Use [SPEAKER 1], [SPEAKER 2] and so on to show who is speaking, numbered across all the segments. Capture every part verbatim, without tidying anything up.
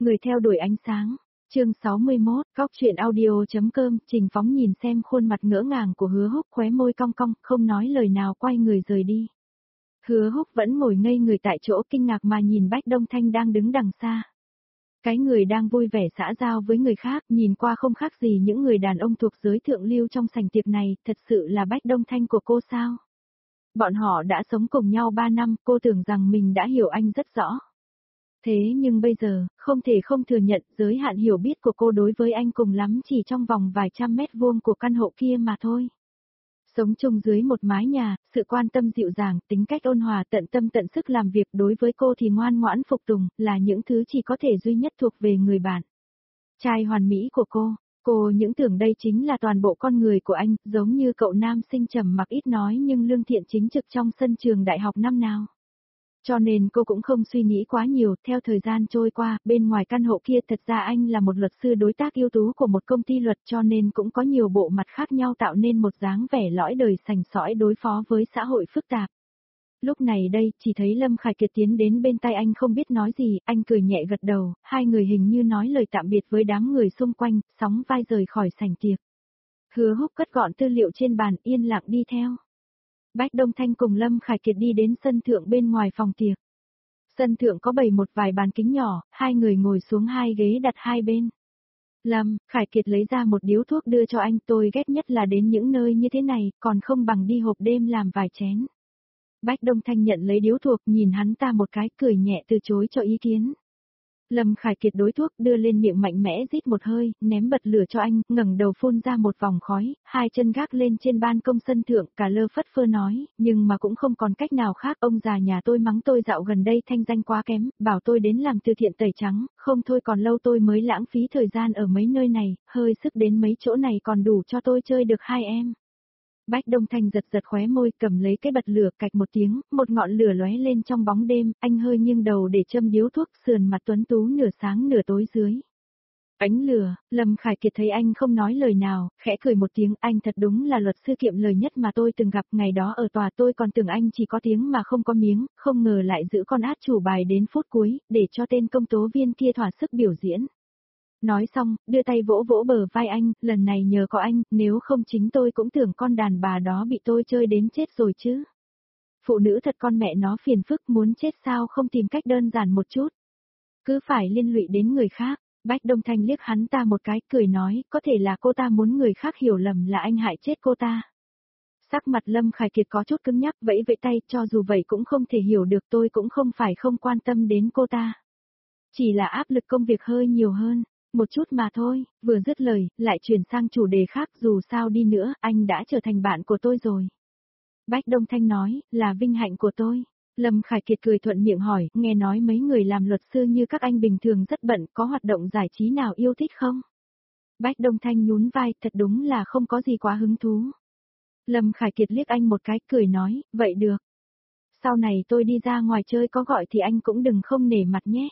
[SPEAKER 1] Người theo đuổi ánh sáng. Chương sáu mươi mốt, Góc truyện audio.com, Trình Phóng nhìn xem khuôn mặt ngỡ ngàng của Hứa Húc, khóe môi cong cong, không nói lời nào quay người rời đi. Hứa Húc vẫn ngồi ngây người tại chỗ, kinh ngạc mà nhìn Bách Đông Thanh đang đứng đằng xa. Cái người đang vui vẻ xã giao với người khác, nhìn qua không khác gì những người đàn ông thuộc giới thượng lưu trong sảnh tiệc này, thật sự là Bách Đông Thanh của cô sao? Bọn họ đã sống cùng nhau ba năm, cô tưởng rằng mình đã hiểu anh rất rõ. Thế nhưng bây giờ, không thể không thừa nhận giới hạn hiểu biết của cô đối với anh cùng lắm chỉ trong vòng vài trăm mét vuông của căn hộ kia mà thôi. Sống chung dưới một mái nhà, sự quan tâm dịu dàng, tính cách ôn hòa tận tâm tận sức làm việc đối với cô thì ngoan ngoãn phục tùng, là những thứ chỉ có thể duy nhất thuộc về người bạn. Trai hoàn mỹ của cô, cô những tưởng đây chính là toàn bộ con người của anh, giống như cậu nam sinh trầm mặc ít nói nhưng lương thiện chính trực trong sân trường đại học năm nào. Cho nên cô cũng không suy nghĩ quá nhiều, theo thời gian trôi qua, bên ngoài căn hộ kia thật ra anh là một luật sư đối tác ưu tú của một công ty luật cho nên cũng có nhiều bộ mặt khác nhau tạo nên một dáng vẻ lõi đời sành sỏi đối phó với xã hội phức tạp. Lúc này đây, chỉ thấy Lâm Khải Kiệt tiến đến bên tay anh không biết nói gì, anh cười nhẹ gật đầu, hai người hình như nói lời tạm biệt với đám người xung quanh, sóng vai rời khỏi sảnh tiệc. Hứa Húc cất gọn tư liệu trên bàn, yên lặng đi theo. Bách Đông Thanh cùng Lâm Khải Kiệt đi đến sân thượng bên ngoài phòng tiệc. Sân thượng có bày một vài bàn kính nhỏ, hai người ngồi xuống hai ghế đặt hai bên. Lâm Khải Kiệt lấy ra một điếu thuốc đưa cho anh, tôi ghét nhất là đến những nơi như thế này, còn không bằng đi hộp đêm làm vài chén. Bách Đông Thanh nhận lấy điếu thuốc, nhìn hắn ta một cái, cười nhẹ từ chối cho ý kiến. Lâm Khải Kiệt đối thuốc đưa lên miệng mạnh mẽ rít một hơi, ném bật lửa cho anh, ngẩng đầu phun ra một vòng khói, hai chân gác lên trên ban công sân thượng, cả lơ phất phơ nói, nhưng mà cũng không còn cách nào khác, ông già nhà tôi mắng tôi dạo gần đây thanh danh quá kém, bảo tôi đến làm từ thiện tẩy trắng, không thôi còn lâu tôi mới lãng phí thời gian ở mấy nơi này, hơi sức đến mấy chỗ này còn đủ cho tôi chơi được hai em. Bách Đông Thanh giật giật khóe môi, cầm lấy cái bật lửa, cạch một tiếng, một ngọn lửa lóe lên trong bóng đêm, anh hơi nghiêng đầu để châm điếu thuốc, sườn mặt tuấn tú nửa sáng nửa tối dưới. Ánh lửa, Lâm Khải Kiệt thấy anh không nói lời nào, khẽ cười một tiếng, anh thật đúng là luật sư kiệm lời nhất mà tôi từng gặp, ngày đó ở tòa tôi còn tưởng anh chỉ có tiếng mà không có miếng, không ngờ lại giữ con át chủ bài đến phút cuối, để cho tên công tố viên kia thỏa sức biểu diễn. Nói xong, đưa tay vỗ vỗ bờ vai anh, lần này nhờ có anh, nếu không chính tôi cũng tưởng con đàn bà đó bị tôi chơi đến chết rồi chứ. Phụ nữ thật con mẹ nó phiền phức, muốn chết sao không tìm cách đơn giản một chút. Cứ phải liên lụy đến người khác. Bách Đông Thanh liếc hắn ta một cái, cười nói, có thể là cô ta muốn người khác hiểu lầm là anh hại chết cô ta. Sắc mặt Lâm Khải Kiệt có chút cứng nhắc, vẫy vẫy tay, cho dù vậy cũng không thể hiểu được, tôi cũng không phải không quan tâm đến cô ta. Chỉ là áp lực công việc hơi nhiều hơn. Một chút mà thôi, vừa dứt lời, lại chuyển sang chủ đề khác, dù sao đi nữa, anh đã trở thành bạn của tôi rồi. Bách Đông Thanh nói, là vinh hạnh của tôi. Lâm Khải Kiệt cười thuận miệng hỏi, nghe nói mấy người làm luật sư như các anh bình thường rất bận, có hoạt động giải trí nào yêu thích không? Bách Đông Thanh nhún vai, thật đúng là không có gì quá hứng thú. Lâm Khải Kiệt liếc anh một cái, cười nói, vậy được. Sau này tôi đi ra ngoài chơi có gọi thì anh cũng đừng không nể mặt nhé.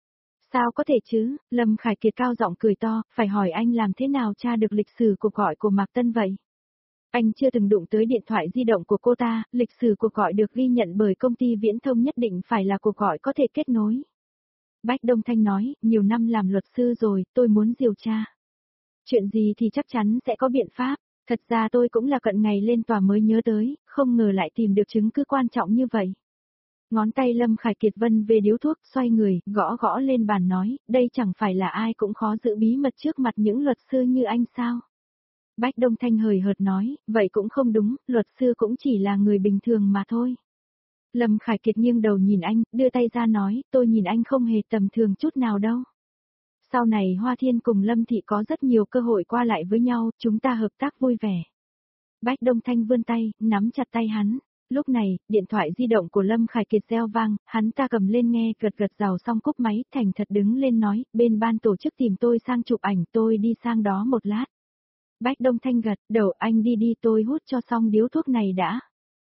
[SPEAKER 1] Sao có thể chứ, Lâm Khải Kiệt cao giọng cười to, phải hỏi anh làm thế nào tra được lịch sử cuộc gọi của Mạc Tân vậy? Anh chưa từng đụng tới điện thoại di động của cô ta, lịch sử cuộc gọi được ghi nhận bởi công ty viễn thông nhất định phải là cuộc gọi có thể kết nối. Bách Đông Thanh nói, nhiều năm làm luật sư rồi, tôi muốn điều tra. Chuyện gì thì chắc chắn sẽ có biện pháp, thật ra tôi cũng là cận ngày lên tòa mới nhớ tới, không ngờ lại tìm được chứng cứ quan trọng như vậy. Ngón tay Lâm Khải Kiệt vân về điếu thuốc, xoay người, gõ gõ lên bàn nói, đây chẳng phải là ai cũng khó giữ bí mật trước mặt những luật sư như anh sao? Bách Đông Thanh hời hợt nói, vậy cũng không đúng, luật sư cũng chỉ là người bình thường mà thôi. Lâm Khải Kiệt nghiêng đầu nhìn anh, đưa tay ra nói, tôi nhìn anh không hề tầm thường chút nào đâu. Sau này Hoa Thiên cùng Lâm Thị có rất nhiều cơ hội qua lại với nhau, chúng ta hợp tác vui vẻ. Bách Đông Thanh vươn tay, nắm chặt tay hắn. Lúc này, điện thoại di động của Lâm Khải Kiệt reo vang, hắn ta cầm lên nghe, gật gật rào xong cúp máy, thành thật đứng lên nói, bên ban tổ chức tìm tôi sang chụp ảnh, tôi đi sang đó một lát. Bách Đông Thanh gật, đầu anh đi đi, tôi hút cho xong điếu thuốc này đã.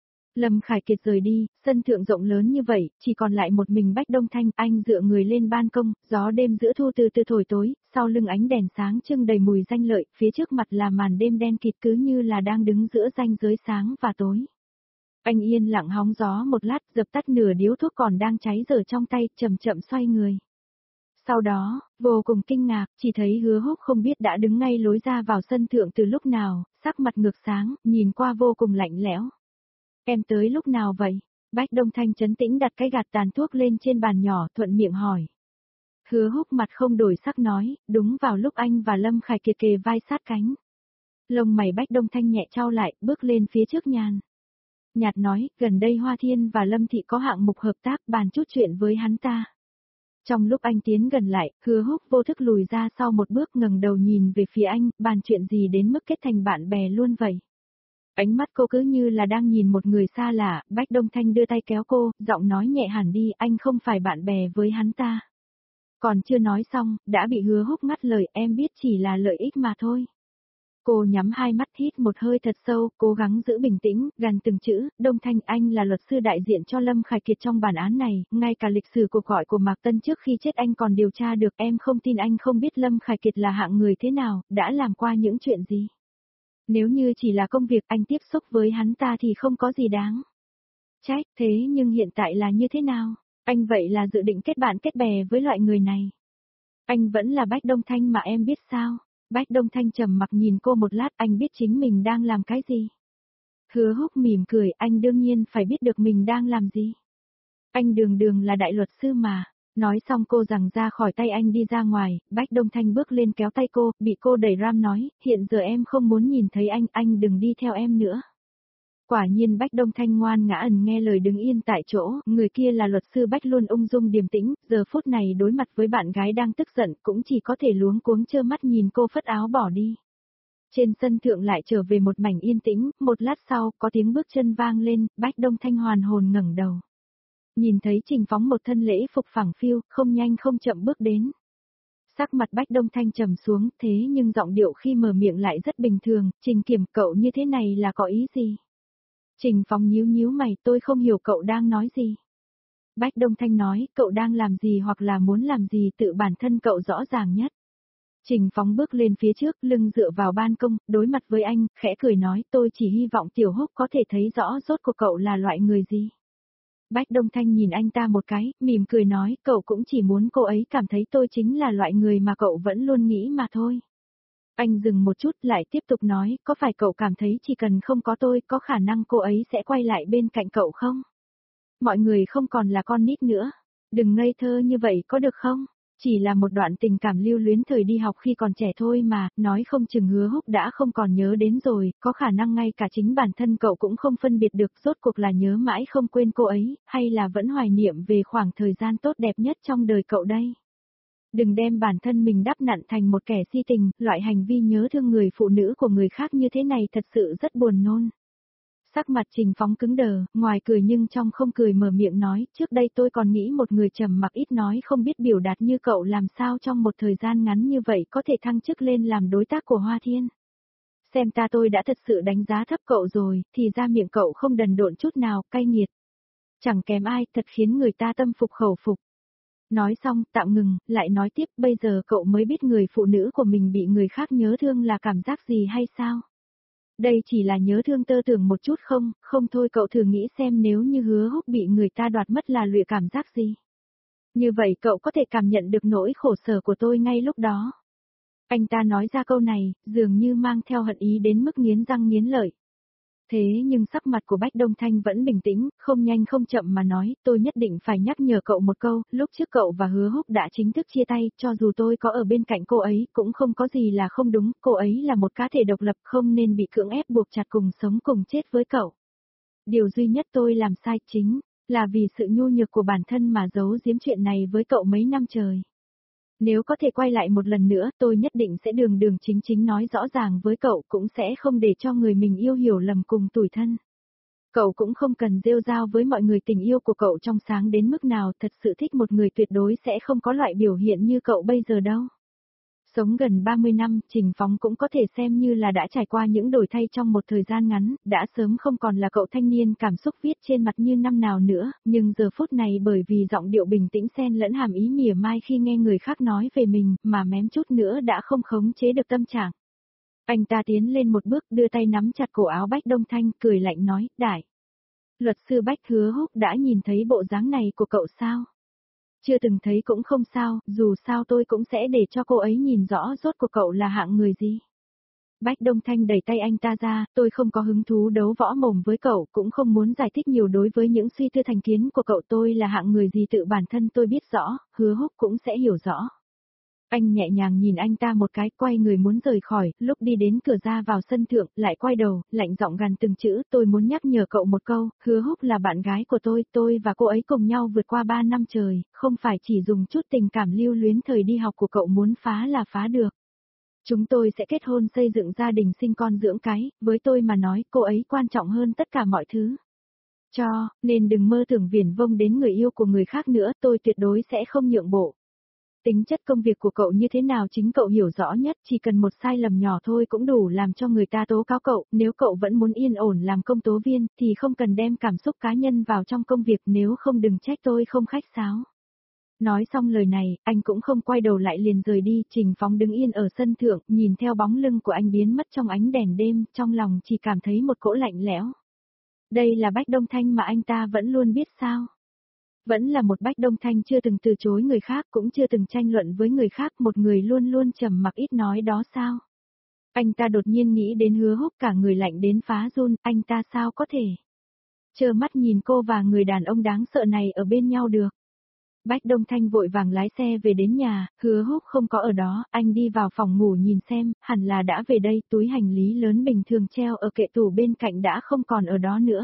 [SPEAKER 1] Lâm Khải Kiệt rời đi, sân thượng rộng lớn như vậy, chỉ còn lại một mình Bách Đông Thanh, anh dựa người lên ban công, gió đêm giữa thu từ từ thổi tối, sau lưng ánh đèn sáng trưng đầy mùi danh lợi, phía trước mặt là màn đêm đen kịt cứ như là đang đứng giữa ranh giới sáng và tối. Anh yên lặng hóng gió một lát, dập tắt nửa điếu thuốc còn đang cháy dở trong tay, chậm chậm xoay người. Sau đó, vô cùng kinh ngạc, chỉ thấy Hứa Húc không biết đã đứng ngay lối ra vào sân thượng từ lúc nào, sắc mặt ngược sáng, nhìn qua vô cùng lạnh lẽo. Em tới lúc nào vậy? Bách Đông Thanh trấn tĩnh đặt cái gạt tàn thuốc lên trên bàn nhỏ, thuận miệng hỏi. Hứa Húc mặt không đổi sắc nói, đúng vào lúc anh và Lâm Khải Kiệt kề vai sát cánh. Lông mày Bách Đông Thanh nhẹ trao lại, bước lên phía trước nhàn. Nhạt nói, gần đây Hoa Thiên và Lâm Thị có hạng mục hợp tác, bàn chút chuyện với hắn ta. Trong lúc anh tiến gần lại, Hứa Húc vô thức lùi ra sau một bước, ngẩng đầu nhìn về phía anh, bàn chuyện gì đến mức kết thành bạn bè luôn vậy. Ánh mắt cô cứ như là đang nhìn một người xa lạ, Bách Đông Thanh đưa tay kéo cô, giọng nói nhẹ hẳn đi, anh không phải bạn bè với hắn ta. Còn chưa nói xong, đã bị Hứa Húc ngắt lời, em biết chỉ là lợi ích mà thôi. Cô nhắm hai mắt hít một hơi thật sâu, cố gắng giữ bình tĩnh, gằn từng chữ, Đông Thanh, anh là luật sư đại diện cho Lâm Khải Kiệt trong bản án này, ngay cả lịch sử cuộc gọi của Mạc Tân trước khi chết anh còn điều tra được, em không tin anh không biết Lâm Khải Kiệt là hạng người thế nào, đã làm qua những chuyện gì. Nếu như chỉ là công việc anh tiếp xúc với hắn ta thì không có gì đáng trách, thế nhưng hiện tại là như thế nào? Anh vậy là dự định kết bạn kết bè với loại người này. Anh vẫn là Bách Đông Thanh mà em biết sao? Bách Đông Thanh trầm mặc nhìn cô một lát, anh biết chính mình đang làm cái gì. Hứa Húc mỉm cười, anh đương nhiên phải biết được mình đang làm gì. Anh đường đường là đại luật sư mà. Nói xong cô giằng ra khỏi tay anh đi ra ngoài, Bách Đông Thanh bước lên kéo tay cô, bị cô đẩy ram nói, hiện giờ em không muốn nhìn thấy anh, anh đừng đi theo em nữa. Quả nhiên Bách Đông Thanh ngoan ngã ẩn nghe lời đứng yên tại chỗ, người kia là luật sư Bách luôn ung dung điềm tĩnh, giờ phút này đối mặt với bạn gái đang tức giận cũng chỉ có thể luống cuống trơ mắt nhìn cô phất áo bỏ đi. Trên sân thượng lại trở về một mảnh yên tĩnh, một lát sau có tiếng bước chân vang lên, Bách Đông Thanh hoàn hồn ngẩng đầu. Nhìn thấy Trình Phóng một thân lễ phục phẳng phiu, không nhanh không chậm bước đến. Sắc mặt Bách Đông Thanh trầm xuống, thế nhưng giọng điệu khi mở miệng lại rất bình thường, Trình Kiểm, cậu như thế này là có ý gì? Trình Phóng nhíu nhíu mày, tôi không hiểu cậu đang nói gì. Bách Đông Thanh nói, cậu đang làm gì hoặc là muốn làm gì tự bản thân cậu rõ ràng nhất. Trình Phóng bước lên phía trước, lưng dựa vào ban công, đối mặt với anh, khẽ cười nói, tôi chỉ hy vọng Tiểu Húc có thể thấy rõ rốt của cậu là loại người gì. Bách Đông Thanh nhìn anh ta một cái, mỉm cười nói, cậu cũng chỉ muốn cô ấy cảm thấy tôi chính là loại người mà cậu vẫn luôn nghĩ mà thôi. Anh dừng một chút lại tiếp tục nói, có phải cậu cảm thấy chỉ cần không có tôi, có khả năng cô ấy sẽ quay lại bên cạnh cậu không? Mọi người không còn là con nít nữa. Đừng ngây thơ như vậy có được không? Chỉ là một đoạn tình cảm lưu luyến thời đi học khi còn trẻ thôi mà, nói không chừng Hứa Húc đã không còn nhớ đến rồi, có khả năng ngay cả chính bản thân cậu cũng không phân biệt được rốt cuộc là nhớ mãi không quên cô ấy, hay là vẫn hoài niệm về khoảng thời gian tốt đẹp nhất trong đời cậu đây. Đừng đem bản thân mình đắp nặn thành một kẻ si tình, loại hành vi nhớ thương người phụ nữ của người khác như thế này thật sự rất buồn nôn. Sắc mặt Trình Phóng cứng đờ, ngoài cười nhưng trong không cười mở miệng nói, trước đây tôi còn nghĩ một người trầm mặc ít nói không biết biểu đạt như cậu làm sao trong một thời gian ngắn như vậy có thể thăng chức lên làm đối tác của Hoa Thiên. Xem ta tôi đã thật sự đánh giá thấp cậu rồi, thì ra miệng cậu không đần độn chút nào, cay nghiệt. Chẳng kém ai, thật khiến người ta tâm phục khẩu phục. Nói xong, tạm ngừng, lại nói tiếp, bây giờ cậu mới biết người phụ nữ của mình bị người khác nhớ thương là cảm giác gì hay sao? Đây chỉ là nhớ thương tơ tưởng một chút không, không thôi cậu thử nghĩ xem nếu như Hứa Húc bị người ta đoạt mất là lụy cảm giác gì. Như vậy cậu có thể cảm nhận được nỗi khổ sở của tôi ngay lúc đó. Anh ta nói ra câu này, dường như mang theo hận ý đến mức nghiến răng nghiến lợi. Thế nhưng sắc mặt của Bách Đông Thanh vẫn bình tĩnh, không nhanh không chậm mà nói, tôi nhất định phải nhắc nhở cậu một câu, lúc trước cậu và Hứa Húc đã chính thức chia tay, cho dù tôi có ở bên cạnh cô ấy, cũng không có gì là không đúng, cô ấy là một cá thể độc lập không nên bị cưỡng ép buộc chặt cùng sống cùng chết với cậu. Điều duy nhất tôi làm sai chính, là vì sự nhu nhược của bản thân mà giấu giếm chuyện này với cậu mấy năm trời. Nếu có thể quay lại một lần nữa, tôi nhất định sẽ đường đường chính chính nói rõ ràng với cậu, cũng sẽ không để cho người mình yêu hiểu lầm cùng tủi thân. Cậu cũng không cần rêu rao với mọi người tình yêu của cậu trong sáng đến mức nào, thật sự thích một người tuyệt đối sẽ không có loại biểu hiện như cậu bây giờ đâu. Sống gần ba mươi năm, Trình Phóng cũng có thể xem như là đã trải qua những đổi thay trong một thời gian ngắn, đã sớm không còn là cậu thanh niên cảm xúc viết trên mặt như năm nào nữa, nhưng giờ phút này bởi vì giọng điệu bình tĩnh xen lẫn hàm ý mỉa mai khi nghe người khác nói về mình, mà mém chút nữa đã không khống chế được tâm trạng. Anh ta tiến lên một bước đưa tay nắm chặt cổ áo Bách Đông Thanh, cười lạnh nói, đại. Luật sư Bách, Hứa Húc đã nhìn thấy bộ dáng này của cậu sao? Chưa từng thấy cũng không sao, dù sao tôi cũng sẽ để cho cô ấy nhìn rõ rốt cuộc cậu là hạng người gì. Bách Đông Thanh đẩy tay anh ta ra, tôi không có hứng thú đấu võ mồm với cậu, cũng không muốn giải thích nhiều đối với những suy tư thành kiến của cậu, tôi là hạng người gì tự bản thân tôi biết rõ, Hứa Húc cũng sẽ hiểu rõ. Anh nhẹ nhàng nhìn anh ta một cái, quay người muốn rời khỏi, lúc đi đến cửa ra vào sân thượng, lại quay đầu, lạnh giọng gằn từng chữ, tôi muốn nhắc nhở cậu một câu, Hứa Húc là bạn gái của tôi, tôi và cô ấy cùng nhau vượt qua ba năm trời, không phải chỉ dùng chút tình cảm lưu luyến thời đi học của cậu muốn phá là phá được. Chúng tôi sẽ kết hôn xây dựng gia đình sinh con dưỡng cái, với tôi mà nói cô ấy quan trọng hơn tất cả mọi thứ. Cho, nên đừng mơ tưởng viển vông đến người yêu của người khác nữa, tôi tuyệt đối sẽ không nhượng bộ. Tính chất công việc của cậu như thế nào chính cậu hiểu rõ nhất, chỉ cần một sai lầm nhỏ thôi cũng đủ làm cho người ta tố cáo cậu, nếu cậu vẫn muốn yên ổn làm công tố viên, thì không cần đem cảm xúc cá nhân vào trong công việc, nếu không đừng trách tôi không khách sáo. Nói xong lời này, anh cũng không quay đầu lại liền rời đi, Trình Phóng đứng yên ở sân thượng, nhìn theo bóng lưng của anh biến mất trong ánh đèn đêm, trong lòng chỉ cảm thấy một cỗ lạnh lẽo. Đây là Bách Đông Thanh mà anh ta vẫn luôn biết sao? Vẫn là một Bách Đông Thanh chưa từng từ chối người khác, cũng chưa từng tranh luận với người khác, một người luôn luôn trầm mặc ít nói đó sao? Anh ta đột nhiên nghĩ đến Hứa Húc, cả người lạnh đến phá run, anh ta sao có thể trơ mắt nhìn cô và người đàn ông đáng sợ này ở bên nhau được. Bách Đông Thanh vội vàng lái xe về đến nhà, Hứa Húc không có ở đó, anh đi vào phòng ngủ nhìn xem, hẳn là đã về đây, túi hành lý lớn bình thường treo ở kệ tủ bên cạnh đã không còn ở đó nữa.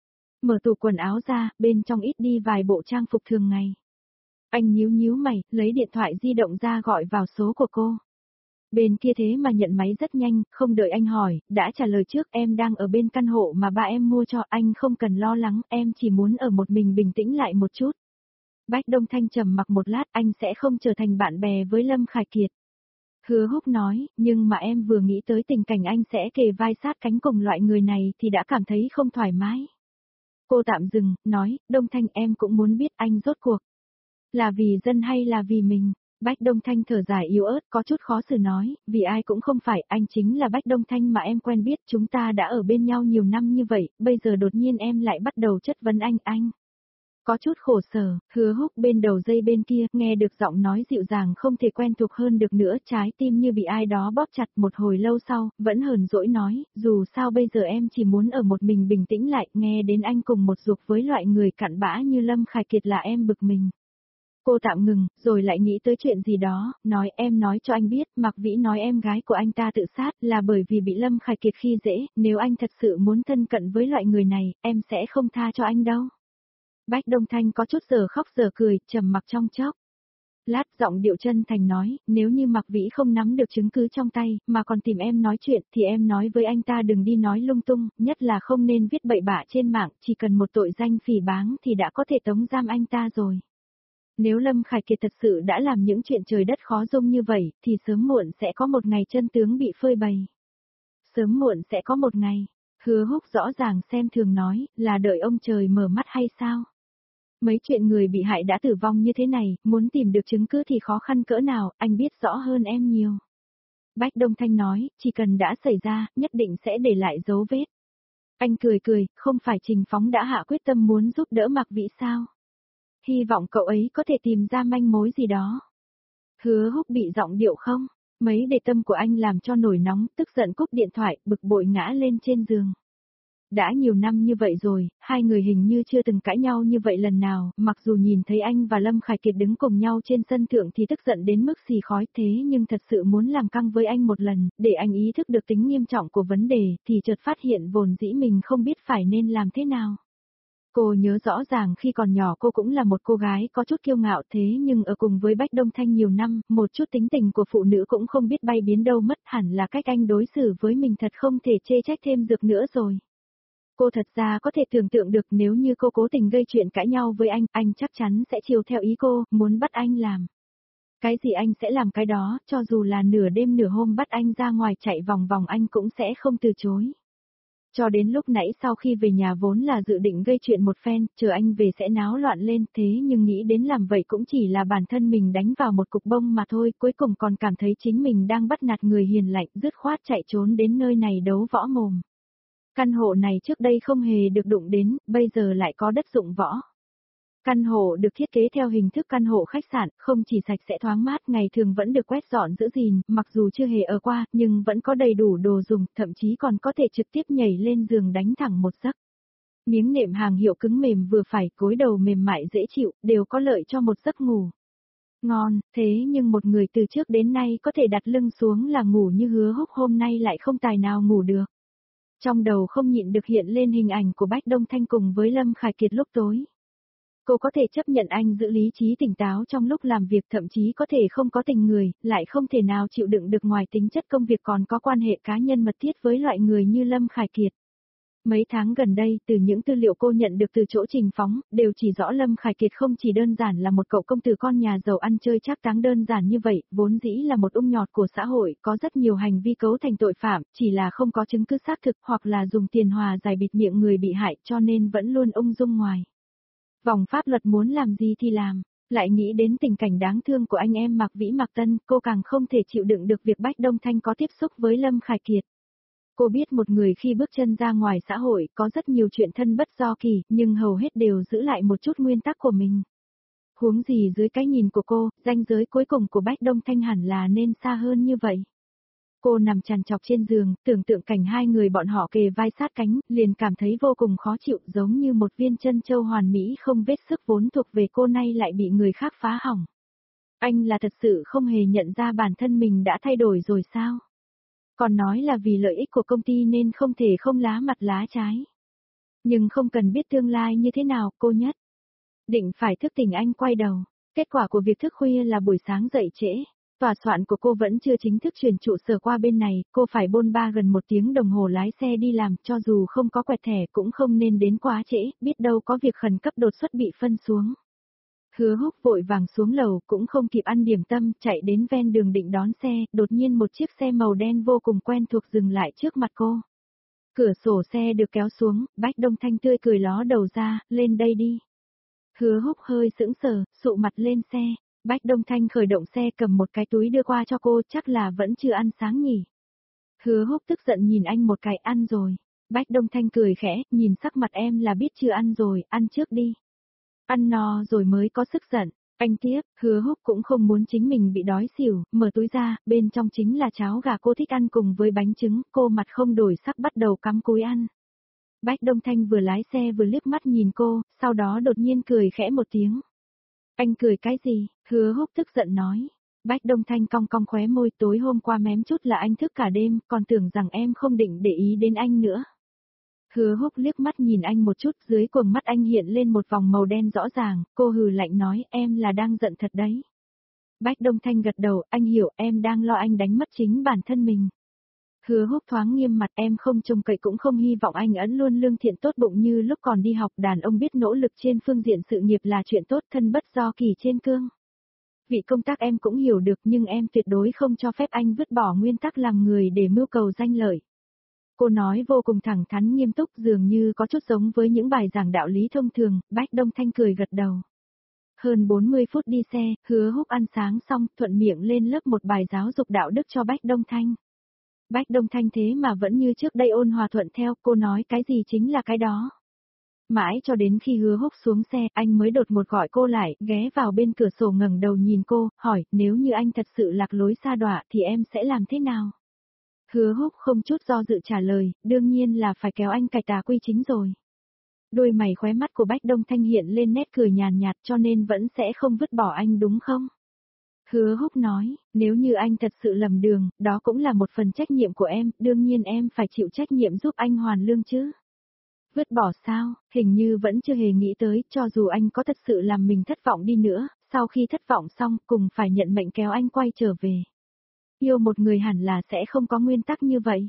[SPEAKER 1] Mở tủ quần áo ra, bên trong ít đi vài bộ trang phục thường ngày. Anh nhíu nhíu mày, lấy điện thoại di động ra gọi vào số của cô. Bên kia thế mà nhận máy rất nhanh, không đợi anh hỏi, đã trả lời trước, em đang ở bên căn hộ mà ba em mua cho, anh không cần lo lắng, em chỉ muốn ở một mình bình tĩnh lại một chút. Bách Đông Thanh trầm mặc một lát, anh sẽ không trở thành bạn bè với Lâm Khải Kiệt. Hứa Húc nói, nhưng mà em vừa nghĩ tới tình cảnh anh sẽ kề vai sát cánh cùng loại người này thì đã cảm thấy không thoải mái. Cô tạm dừng, nói, Đông Thanh em cũng muốn biết anh rốt cuộc. Là vì dân hay là vì mình? Bách Đông Thanh thở dài yếu ớt, có chút khó xử nói, vì ai cũng không phải, anh chính là Bách Đông Thanh mà em quen biết, chúng ta đã ở bên nhau nhiều năm như vậy, bây giờ đột nhiên em lại bắt đầu chất vấn anh, anh. Có chút khổ sở, Hứa Húc bên đầu dây bên kia, nghe được giọng nói dịu dàng không thể quen thuộc hơn được nữa, trái tim như bị ai đó bóp chặt. Một hồi lâu sau, vẫn hờn dỗi nói, dù sao bây giờ em chỉ muốn ở một mình bình tĩnh lại, nghe đến anh cùng một ruột với loại người cặn bã như Lâm Khải Kiệt là em bực mình. Cô tạm ngừng, rồi lại nghĩ tới chuyện gì đó, nói em nói cho anh biết, Mạc Vĩ nói em gái của anh ta tự sát là bởi vì bị Lâm Khải Kiệt khi dễ, nếu anh thật sự muốn thân cận với loại người này, em sẽ không tha cho anh đâu. Bách Đông Thanh có chút giờ khóc giờ cười, trầm mặc trong chốc. Lát giọng điệu chân thành nói, nếu như Mạc Vĩ không nắm được chứng cứ trong tay, mà còn tìm em nói chuyện, thì em nói với anh ta đừng đi nói lung tung, nhất là không nên viết bậy bạ trên mạng, chỉ cần một tội danh phỉ báng thì đã có thể tống giam anh ta rồi. Nếu Lâm Khải Kiệt thật sự đã làm những chuyện trời đất khó dung như vậy, thì sớm muộn sẽ có một ngày chân tướng bị phơi bày. Sớm muộn sẽ có một ngày, Hứa Húc rõ ràng xem thường nói, là đợi ông trời mở mắt hay sao? Mấy chuyện người bị hại đã tử vong như thế này, muốn tìm được chứng cứ thì khó khăn cỡ nào, anh biết rõ hơn em nhiều. Bách Đông Thanh nói, chỉ cần đã xảy ra, nhất định sẽ để lại dấu vết. Anh cười cười, không phải Trình Phóng đã hạ quyết tâm muốn giúp đỡ Mạc Vĩ sao? Hy vọng cậu ấy có thể tìm ra manh mối gì đó. Hứa Húc bị giọng điệu không? Mấy đề tâm của anh làm cho nổi nóng, tức giận cúp điện thoại, bực bội ngã lên trên giường. Đã nhiều năm như vậy rồi, hai người hình như chưa từng cãi nhau như vậy lần nào, mặc dù nhìn thấy anh và Lâm Khải Kiệt đứng cùng nhau trên sân thượng thì tức giận đến mức xì khói, thế nhưng thật sự muốn làm căng với anh một lần, để anh ý thức được tính nghiêm trọng của vấn đề, thì chợt phát hiện vốn dĩ mình không biết phải nên làm thế nào. Cô nhớ rõ ràng khi còn nhỏ cô cũng là một cô gái có chút kiêu ngạo, thế nhưng ở cùng với Bách Đông Thanh nhiều năm, một chút tính tình của phụ nữ cũng không biết bay biến đâu mất, hẳn là cách anh đối xử với mình thật không thể chê trách thêm được nữa rồi. Cô thật ra có thể tưởng tượng được nếu như cô cố tình gây chuyện cãi nhau với anh, anh chắc chắn sẽ chiều theo ý cô, muốn bắt anh làm. Cái gì anh sẽ làm cái đó, cho dù là nửa đêm nửa hôm bắt anh ra ngoài chạy vòng vòng anh cũng sẽ không từ chối. Cho đến lúc nãy sau khi về nhà vốn là dự định gây chuyện một phen, chờ anh về sẽ náo loạn lên, thế nhưng nghĩ đến làm vậy cũng chỉ là bản thân mình đánh vào một cục bông mà thôi, cuối cùng còn cảm thấy chính mình đang bắt nạt người hiền lành, dứt khoát chạy trốn đến nơi này đấu võ mồm. Căn hộ này trước đây không hề được đụng đến, bây giờ lại có đất dụng võ. Căn hộ được thiết kế theo hình thức căn hộ khách sạn, không chỉ sạch sẽ thoáng mát, ngày thường vẫn được quét dọn giữ gìn, mặc dù chưa hề ở qua, nhưng vẫn có đầy đủ đồ dùng, thậm chí còn có thể trực tiếp nhảy lên giường đánh thẳng một giấc. Miếng nệm hàng hiệu cứng mềm vừa phải, gối đầu mềm mại dễ chịu, đều có lợi cho một giấc ngủ ngon, thế nhưng một người từ trước đến nay có thể đặt lưng xuống là ngủ như Hứa Húc hôm nay lại không tài nào ngủ được. Trong đầu không nhịn được hiện lên hình ảnh của Bách Đông Thanh cùng với Lâm Khải Kiệt lúc tối. Cô có thể chấp nhận anh giữ lý trí tỉnh táo trong lúc làm việc, thậm chí có thể không có tình người, lại không thể nào chịu đựng được ngoài tính chất công việc còn có quan hệ cá nhân mật thiết với loại người như Lâm Khải Kiệt. Mấy tháng gần đây, từ những tư liệu cô nhận được từ chỗ Trình Phóng, đều chỉ rõ Lâm Khải Kiệt không chỉ đơn giản là một cậu công tử con nhà giàu ăn chơi trác táng đơn giản như vậy, vốn dĩ là một ung nhọt của xã hội, có rất nhiều hành vi cấu thành tội phạm, chỉ là không có chứng cứ xác thực hoặc là dùng tiền hòa giải bịt miệng người bị hại cho nên vẫn luôn ung dung ngoài. Vòng pháp luật muốn làm gì thì làm, lại nghĩ đến tình cảnh đáng thương của anh em Mạc Vĩ Mạc Tân, cô càng không thể chịu đựng được việc Bách Đông Thanh có tiếp xúc với Lâm Khải Kiệt. Cô biết một người khi bước chân ra ngoài xã hội có rất nhiều chuyện thân bất do kỳ, nhưng hầu hết đều giữ lại một chút nguyên tắc của mình. Huống gì dưới cái nhìn của cô, ranh giới cuối cùng của Bách Đông Thanh hẳn là nên xa hơn như vậy. Cô nằm trằn trọc trên giường, tưởng tượng cảnh hai người bọn họ kề vai sát cánh, liền cảm thấy vô cùng khó chịu, giống như một viên chân châu hoàn mỹ không vết sức vốn thuộc về cô nay lại bị người khác phá hỏng. Anh là thật sự không hề nhận ra bản thân mình đã thay đổi rồi sao? Còn nói là vì lợi ích của công ty nên không thể không lá mặt lá trái. Nhưng không cần biết tương lai như thế nào, cô nhất định phải thức tỉnh anh quay đầu. Kết quả của việc thức khuya là buổi sáng dậy trễ. Tòa soạn của cô vẫn chưa chính thức chuyển trụ sở qua bên này, cô phải bôn ba gần một tiếng đồng hồ lái xe đi làm, cho dù không có quẹt thẻ cũng không nên đến quá trễ, biết đâu có việc khẩn cấp đột xuất bị phân xuống. Hứa Húc vội vàng xuống lầu cũng không kịp ăn điểm tâm, chạy đến ven đường định đón xe, đột nhiên một chiếc xe màu đen vô cùng quen thuộc dừng lại trước mặt cô. Cửa sổ xe được kéo xuống, Bách Đông Thanh tươi cười ló đầu ra, lên đây đi. Hứa Húc hơi sững sờ, sụ mặt lên xe. Bách Đông Thanh khởi động xe cầm một cái túi đưa qua cho cô, chắc là vẫn chưa ăn sáng nhỉ. Hứa Húc tức giận nhìn anh một cái, ăn rồi. Bách Đông Thanh cười khẽ, nhìn sắc mặt em là biết chưa ăn rồi, ăn trước đi. Ăn no rồi mới có sức giận. Anh tiếp, Hứa Húc cũng không muốn chính mình bị đói xỉu, mở túi ra, bên trong chính là cháo gà cô thích ăn cùng với bánh trứng, cô mặt không đổi sắc bắt đầu cắm cúi ăn. Bách Đông Thanh vừa lái xe vừa liếc mắt nhìn cô, sau đó đột nhiên cười khẽ một tiếng. Anh cười cái gì? Hứa Húc tức giận nói. Bách Đông Thanh cong cong khóe môi, tối hôm qua mém chút là anh thức cả đêm, còn tưởng rằng em không định để ý đến anh nữa. Hứa Húc liếc mắt nhìn anh một chút, dưới quầng mắt anh hiện lên một vòng màu đen rõ ràng, cô hừ lạnh nói, em là đang giận thật đấy. Bách Đông Thanh gật đầu, anh hiểu, em đang lo anh đánh mất chính bản thân mình. Hứa Húc thoáng nghiêm mặt, em không trông cậy cũng không hy vọng anh ấn luôn lương thiện tốt bụng như lúc còn đi học, đàn ông biết nỗ lực trên phương diện sự nghiệp là chuyện tốt, thân bất do kỳ trên cương. Vị công tác em cũng hiểu được, nhưng em tuyệt đối không cho phép anh vứt bỏ nguyên tắc làm người để mưu cầu danh lợi. Cô nói vô cùng thẳng thắn nghiêm túc, dường như có chút giống với những bài giảng đạo lý thông thường. Bách Đông Thanh cười gật đầu. Hơn bốn mươi phút đi xe, Hứa Húc ăn sáng xong, thuận miệng lên lớp một bài giáo dục đạo đức cho Bách Đông Thanh. Bách Đông Thanh thế mà vẫn như trước đây ôn hòa thuận theo, cô nói cái gì chính là cái đó. Mãi cho đến khi Hứa Húc xuống xe, anh mới đột một gọi cô lại, ghé vào bên cửa sổ ngẩng đầu nhìn cô, hỏi, nếu như anh thật sự lạc lối sa đọa thì em sẽ làm thế nào? Hứa Húc không chút do dự trả lời, đương nhiên là phải kéo anh cải tà quy chính rồi. Đôi mày khóe mắt của Bách Đông Thanh hiện lên nét cười nhàn nhạt, cho nên vẫn sẽ không vứt bỏ anh đúng không? Hứa Húc nói, nếu như anh thật sự lầm đường, đó cũng là một phần trách nhiệm của em, đương nhiên em phải chịu trách nhiệm giúp anh hoàn lương chứ. Vứt bỏ sao, hình như vẫn chưa hề nghĩ tới, cho dù anh có thật sự làm mình thất vọng đi nữa, sau khi thất vọng xong cùng phải nhận mệnh kéo anh quay trở về. Yêu một người hẳn là sẽ không có nguyên tắc như vậy.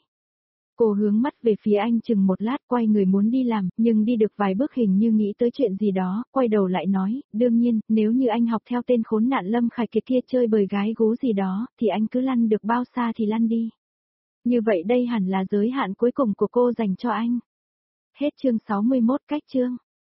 [SPEAKER 1] Cô hướng mắt về phía anh chừng một lát, quay người muốn đi làm, nhưng đi được vài bước hình như nghĩ tới chuyện gì đó, quay đầu lại nói, đương nhiên, nếu như anh học theo tên khốn nạn Lâm Khải Kiệt kia chơi bời gái gú gì đó, thì anh cứ lăn được bao xa thì lăn đi. Như vậy đây hẳn là giới hạn cuối cùng của cô dành cho anh. Hết chương sáu mươi mốt, cách chương.